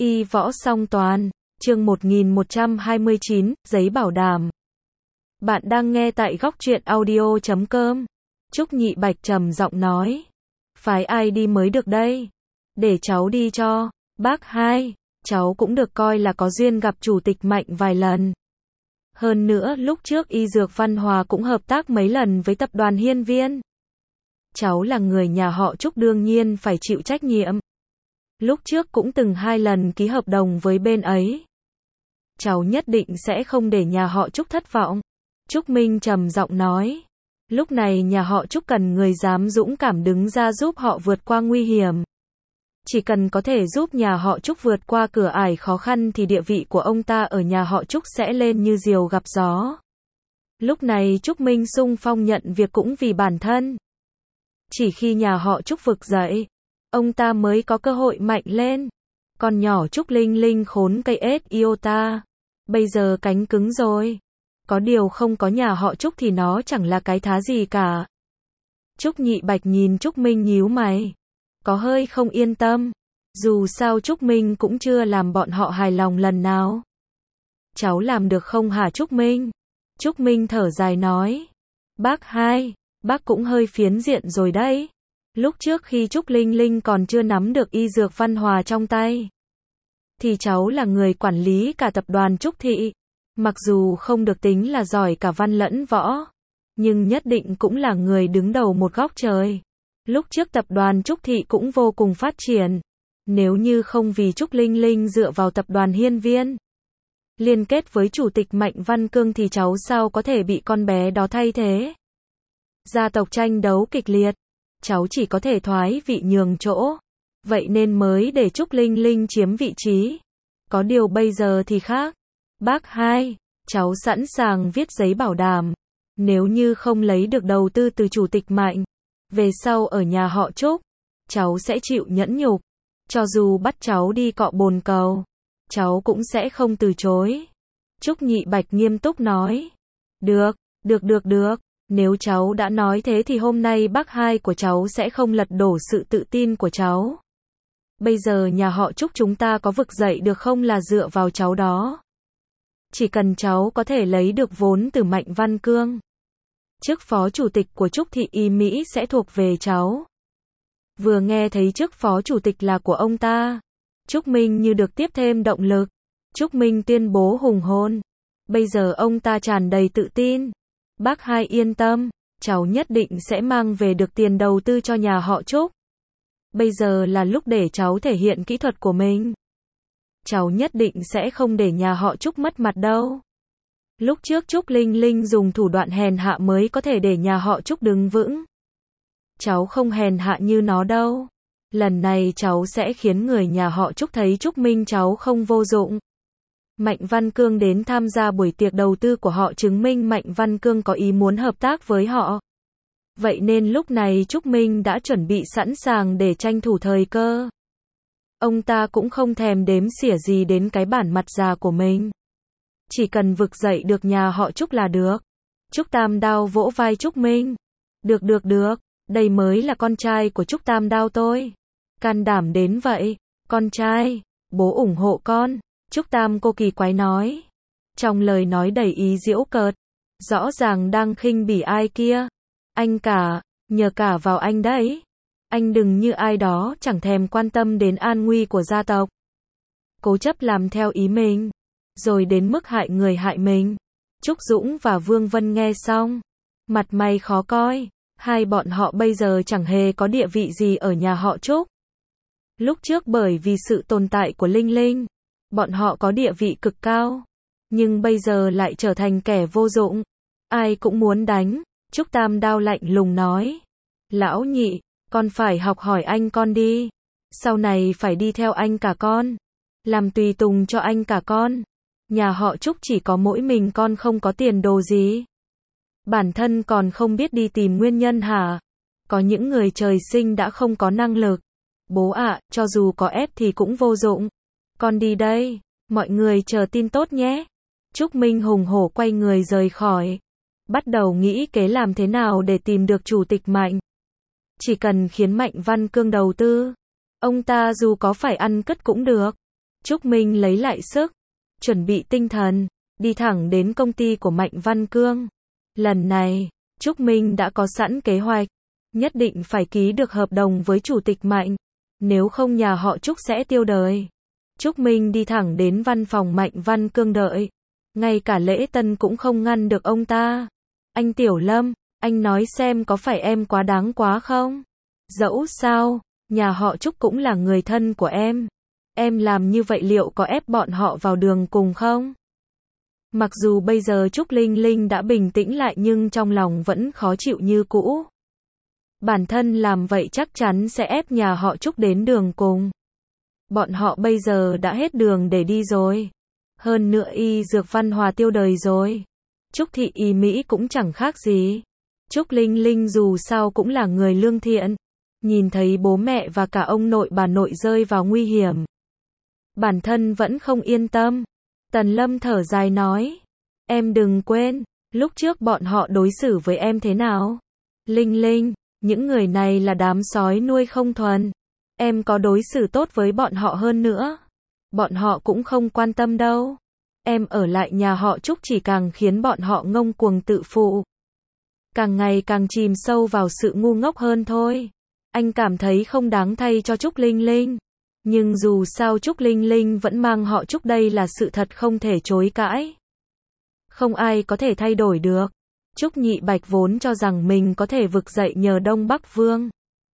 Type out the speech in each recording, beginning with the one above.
Y võ song toàn, chương 1129, giấy bảo đảm. Bạn đang nghe tại góc truyện audio.com. Trúc Nhị Bạch trầm giọng nói. Phái ai đi mới được đây? Để cháu đi cho. Bác hai, cháu cũng được coi là có duyên gặp chủ tịch Mạnh vài lần. Hơn nữa lúc trước Y Dược Văn Hòa cũng hợp tác mấy lần với tập đoàn Hiên Viên. Cháu là người nhà họ Trúc đương nhiên phải chịu trách nhiệm. Lúc trước cũng từng 2 lần ký hợp đồng với bên ấy. Cháu nhất định sẽ không để nhà họ Trúc thất vọng. Trúc Minh trầm giọng nói. Lúc này nhà họ Trúc cần người dám dũng cảm đứng ra giúp họ vượt qua nguy hiểm. Chỉ cần có thể giúp nhà họ Trúc vượt qua cửa ải khó khăn thì địa vị của ông ta ở nhà họ Trúc sẽ lên như diều gặp gió. Lúc này Trúc Minh xung phong nhận việc cũng vì bản thân. Chỉ khi nhà họ Trúc vực dậy, ông ta mới có cơ hội mạnh lên. Con nhỏ Trúc Linh Linh khốn cây ếch iota. Bây giờ cánh cứng rồi. Có điều không có nhà họ Trúc thì nó chẳng là cái thá gì cả. Trúc Nhị Bạch nhìn Trúc Minh nhíu mày. Có hơi không yên tâm. Dù sao Trúc Minh cũng chưa làm bọn họ hài lòng lần nào. Cháu làm được không hả Trúc Minh? Trúc Minh thở dài nói. Bác hai, bác cũng hơi phiến diện rồi đấy. Lúc trước khi Trúc Linh Linh còn chưa nắm được Y Dược Văn Hòa trong tay, thì cháu là người quản lý cả tập đoàn Trúc Thị. Mặc dù không được tính là giỏi cả văn lẫn võ, nhưng nhất định cũng là người đứng đầu một góc trời. Lúc trước tập đoàn Trúc Thị cũng vô cùng phát triển. Nếu như không vì Trúc Linh Linh dựa vào tập đoàn Hiên Viên, liên kết với chủ tịch Mạnh Văn Cương thì cháu sao có thể bị con bé đó thay thế. Gia tộc tranh đấu kịch liệt, cháu chỉ có thể thoái vị nhường chỗ. Vậy nên mới để Trúc Linh Linh chiếm vị trí. Có điều bây giờ thì khác. Bác hai, cháu sẵn sàng viết giấy bảo đảm. Nếu như không lấy được đầu tư từ chủ tịch Mạnh, về sau ở nhà họ Trúc, cháu sẽ chịu nhẫn nhục. Cho dù bắt cháu đi cọ bồn cầu, cháu cũng sẽ không từ chối. Trúc Nhị Bạch nghiêm túc nói. Được. Nếu cháu đã nói thế thì hôm nay bác hai của cháu sẽ không lật đổ sự tự tin của cháu. Bây giờ nhà họ Trúc chúng ta có vực dậy được không là dựa vào cháu đó. Chỉ cần cháu có thể lấy được vốn từ Mạnh Văn Cương, chức phó chủ tịch của Trúc Thị Y Mỹ sẽ thuộc về cháu. Vừa nghe thấy chức phó chủ tịch là của ông ta, Trúc Minh như được tiếp thêm động lực. Trúc Minh tuyên bố hùng hồn. Bây giờ ông ta tràn đầy tự tin. Bác hai yên tâm, cháu nhất định sẽ mang về được tiền đầu tư cho nhà họ Trúc. Bây giờ là lúc để cháu thể hiện kỹ thuật của mình. Cháu nhất định sẽ không để nhà họ Trúc mất mặt đâu. Lúc trước Trúc Linh Linh dùng thủ đoạn hèn hạ mới có thể để nhà họ Trúc đứng vững. Cháu không hèn hạ như nó đâu. Lần này cháu sẽ khiến người nhà họ Trúc thấy Trúc Minh cháu không vô dụng. Mạnh Văn Cương đến tham gia buổi tiệc đầu tư của họ chứng minh Mạnh Văn Cương có ý muốn hợp tác với họ. Vậy nên lúc này Trúc Minh đã chuẩn bị sẵn sàng để tranh thủ thời cơ. Ông ta cũng không thèm đếm xỉa gì đến cái bản mặt già của mình. Chỉ cần vực dậy được nhà họ Trúc là được. Trúc Tam Đao vỗ vai Trúc Minh. Được. Đây mới là con trai của Trúc Tam Đao tôi. Can đảm đến vậy. Con trai, bố ủng hộ con. Trúc Tam cô kỳ quái nói. Trong lời nói đầy ý giễu cợt. Rõ ràng đang khinh bỉ ai kia. Anh cả, nhờ cả vào anh đấy. Anh đừng như ai đó chẳng thèm quan tâm đến an nguy của gia tộc. Cố chấp làm theo ý mình. Rồi đến mức hại người hại mình. Trúc Dũng và Vương Vân nghe xong. Mặt mày khó coi. Hai bọn họ bây giờ chẳng hề có địa vị gì ở nhà họ Trúc. Lúc trước bởi vì sự tồn tại của Linh Linh, bọn họ có địa vị cực cao. Nhưng bây giờ lại trở thành kẻ vô dụng. Ai cũng muốn đánh. Trúc Tam Đao lạnh lùng nói. Lão Nhị, con phải học hỏi anh con đi. Sau này phải đi theo anh cả con. Làm tùy tùng cho anh cả con. Nhà họ Trúc chỉ có mỗi mình con không có tiền đồ gì. Bản thân còn không biết đi tìm nguyên nhân hả? Có những người trời sinh đã không có năng lực. Bố ạ, cho dù có ép thì cũng vô dụng. Con đi đây, mọi người chờ tin tốt nhé. Trúc Minh hùng hổ quay người rời khỏi. Bắt đầu nghĩ kế làm thế nào để tìm được chủ tịch Mạnh. Chỉ cần khiến Mạnh Văn Cương đầu tư, ông ta dù có phải ăn cất cũng được. Trúc Minh lấy lại sức, chuẩn bị tinh thần, đi thẳng đến công ty của Mạnh Văn Cương. Lần này, Trúc Minh đã có sẵn kế hoạch, nhất định phải ký được hợp đồng với chủ tịch Mạnh, nếu không nhà họ Trúc sẽ tiêu đời. Trúc Minh đi thẳng đến văn phòng Mạnh Văn Cương đợi, ngay cả lễ tân cũng không ngăn được ông ta. Anh Tiểu Lâm, anh nói xem có phải em quá đáng quá không? Dẫu sao, nhà họ Trúc cũng là người thân của em làm như vậy liệu có ép bọn họ vào đường cùng không? Mặc dù bây giờ Trúc Linh Linh đã bình tĩnh lại nhưng trong lòng vẫn khó chịu như cũ. Bản thân làm vậy chắc chắn sẽ ép nhà họ Trúc đến đường cùng. Bọn họ bây giờ đã hết đường để đi rồi. Hơn nữa y dược Văn Hòa tiêu đời rồi. Trúc Thị Y Mỹ cũng chẳng khác gì. Trúc Linh Linh dù sao cũng là người lương thiện. Nhìn thấy bố mẹ và cả ông nội bà nội rơi vào nguy hiểm, bản thân vẫn không yên tâm. Tần Lâm thở dài nói, em đừng quên, lúc trước bọn họ đối xử với em thế nào. Linh Linh, những người này là đám sói nuôi không thuần. Em có đối xử tốt với bọn họ hơn nữa, bọn họ cũng không quan tâm đâu. Em ở lại nhà họ Trúc chỉ càng khiến bọn họ ngông cuồng tự phụ, càng ngày càng chìm sâu vào sự ngu ngốc hơn thôi. Anh cảm thấy không đáng thay cho Trúc Linh Linh. Nhưng dù sao Trúc Linh Linh vẫn mang họ Trúc, đây là sự thật không thể chối cãi. Không ai có thể thay đổi được. Trúc Nhị Bạch vốn cho rằng mình có thể vực dậy nhờ Đông Bắc Vương.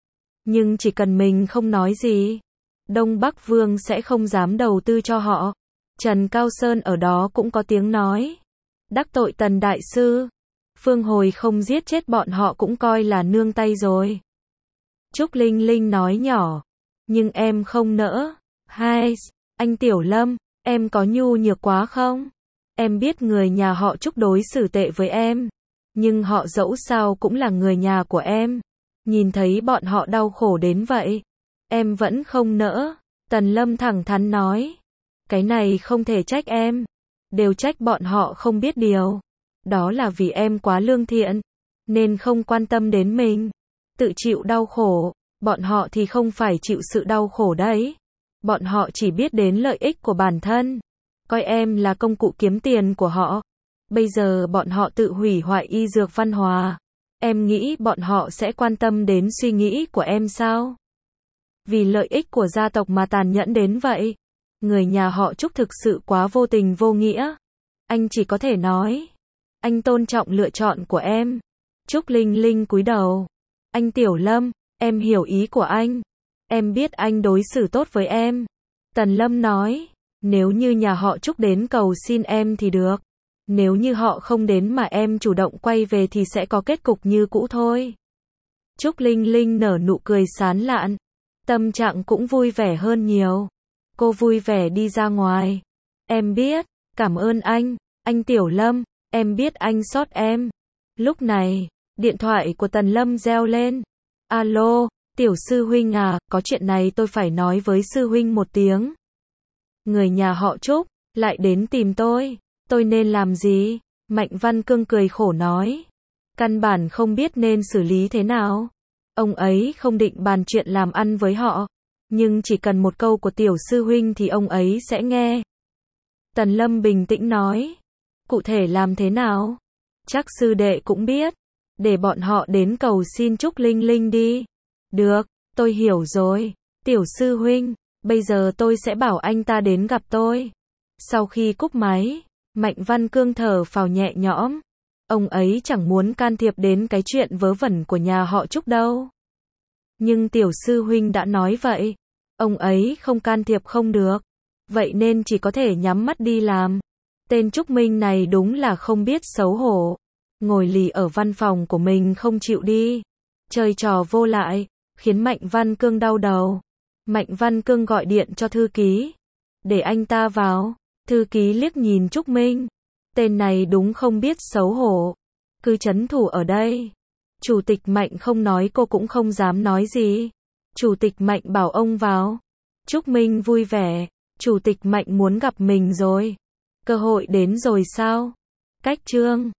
Nhưng chỉ cần mình không nói gì, Đông Bắc Vương sẽ không dám đầu tư cho họ. Trần Cao Sơn ở đó cũng có tiếng nói. Đắc tội Tần Đại Sư, Phương Hồi không giết chết bọn họ cũng coi là nương tay rồi. Trúc Linh Linh nói nhỏ, nhưng em không nỡ. Hai, anh Tiểu Lâm, em có nhu nhược quá không? Em biết người nhà họ Trúc đối xử tệ với em, nhưng họ dẫu sao cũng là người nhà của em. Nhìn thấy bọn họ đau khổ đến vậy, em vẫn không nỡ. Tần Lâm thẳng thắn nói, cái này không thể trách em, đều trách bọn họ không biết điều. Đó là vì em quá lương thiện, nên không quan tâm đến mình, tự chịu đau khổ. Bọn họ thì không phải chịu sự đau khổ đấy. Bọn họ chỉ biết đến lợi ích của bản thân, coi em là công cụ kiếm tiền của họ. Bây giờ bọn họ tự hủy hoại y dược Văn Hòa. Em nghĩ bọn họ sẽ quan tâm đến suy nghĩ của em sao? Vì lợi ích của gia tộc mà tàn nhẫn đến vậy. Người nhà họ Trúc thực sự quá vô tình vô nghĩa. Anh chỉ có thể nói, anh tôn trọng lựa chọn của em. Trúc Linh Linh cúi đầu. Anh Tiểu Lâm, em hiểu ý của anh. Em biết anh đối xử tốt với em. Tần Lâm nói, nếu như nhà họ Trúc đến cầu xin em thì được. Nếu như họ không đến mà em chủ động quay về thì sẽ có kết cục như cũ thôi. Trúc Linh Linh nở nụ cười sán lạn. Tâm trạng cũng vui vẻ hơn nhiều. Cô vui vẻ đi ra ngoài. Em biết, cảm ơn anh Tiểu Lâm, em biết anh xót em. Lúc này, điện thoại của Tần Lâm reo lên. Alo, Tiểu sư huynh à, có chuyện này tôi phải nói với sư huynh một tiếng. Người nhà họ Trúc lại đến tìm tôi nên làm gì? Mạnh Văn Cương cười khổ nói. Căn bản không biết nên xử lý thế nào. Ông ấy không định bàn chuyện làm ăn với họ, nhưng chỉ cần một câu của Tiểu sư huynh thì ông ấy sẽ nghe. Tần Lâm bình tĩnh nói. Cụ thể làm thế nào? Chắc sư đệ cũng biết. Để bọn họ đến cầu xin Trúc Linh Linh đi. Được, tôi hiểu rồi. Tiểu sư huynh, bây giờ tôi sẽ bảo anh ta đến gặp tôi. Sau khi cúp máy, Mạnh Văn Cương thở phào nhẹ nhõm. Ông ấy chẳng muốn can thiệp đến cái chuyện vớ vẩn của nhà họ Trúc đâu. Nhưng Tiểu sư huynh đã nói vậy, ông ấy không can thiệp không được. Vậy nên chỉ có thể nhắm mắt đi làm. Tên Trúc Minh này đúng là không biết xấu hổ. Ngồi lì ở văn phòng của mình không chịu đi. Chơi trò vô lại, khiến Mạnh Văn Cương đau đầu. Mạnh Văn Cương gọi điện cho thư ký, để anh ta vào. Thư ký liếc nhìn Trúc Minh. Tên này đúng không biết xấu hổ. Cứ trấn thủ ở đây. Chủ tịch Mạnh không nói cô cũng không dám nói gì. Chủ tịch Mạnh bảo ông vào. Trúc Minh vui vẻ. Chủ tịch Mạnh muốn gặp mình rồi. Cơ hội đến rồi sao? Cách chương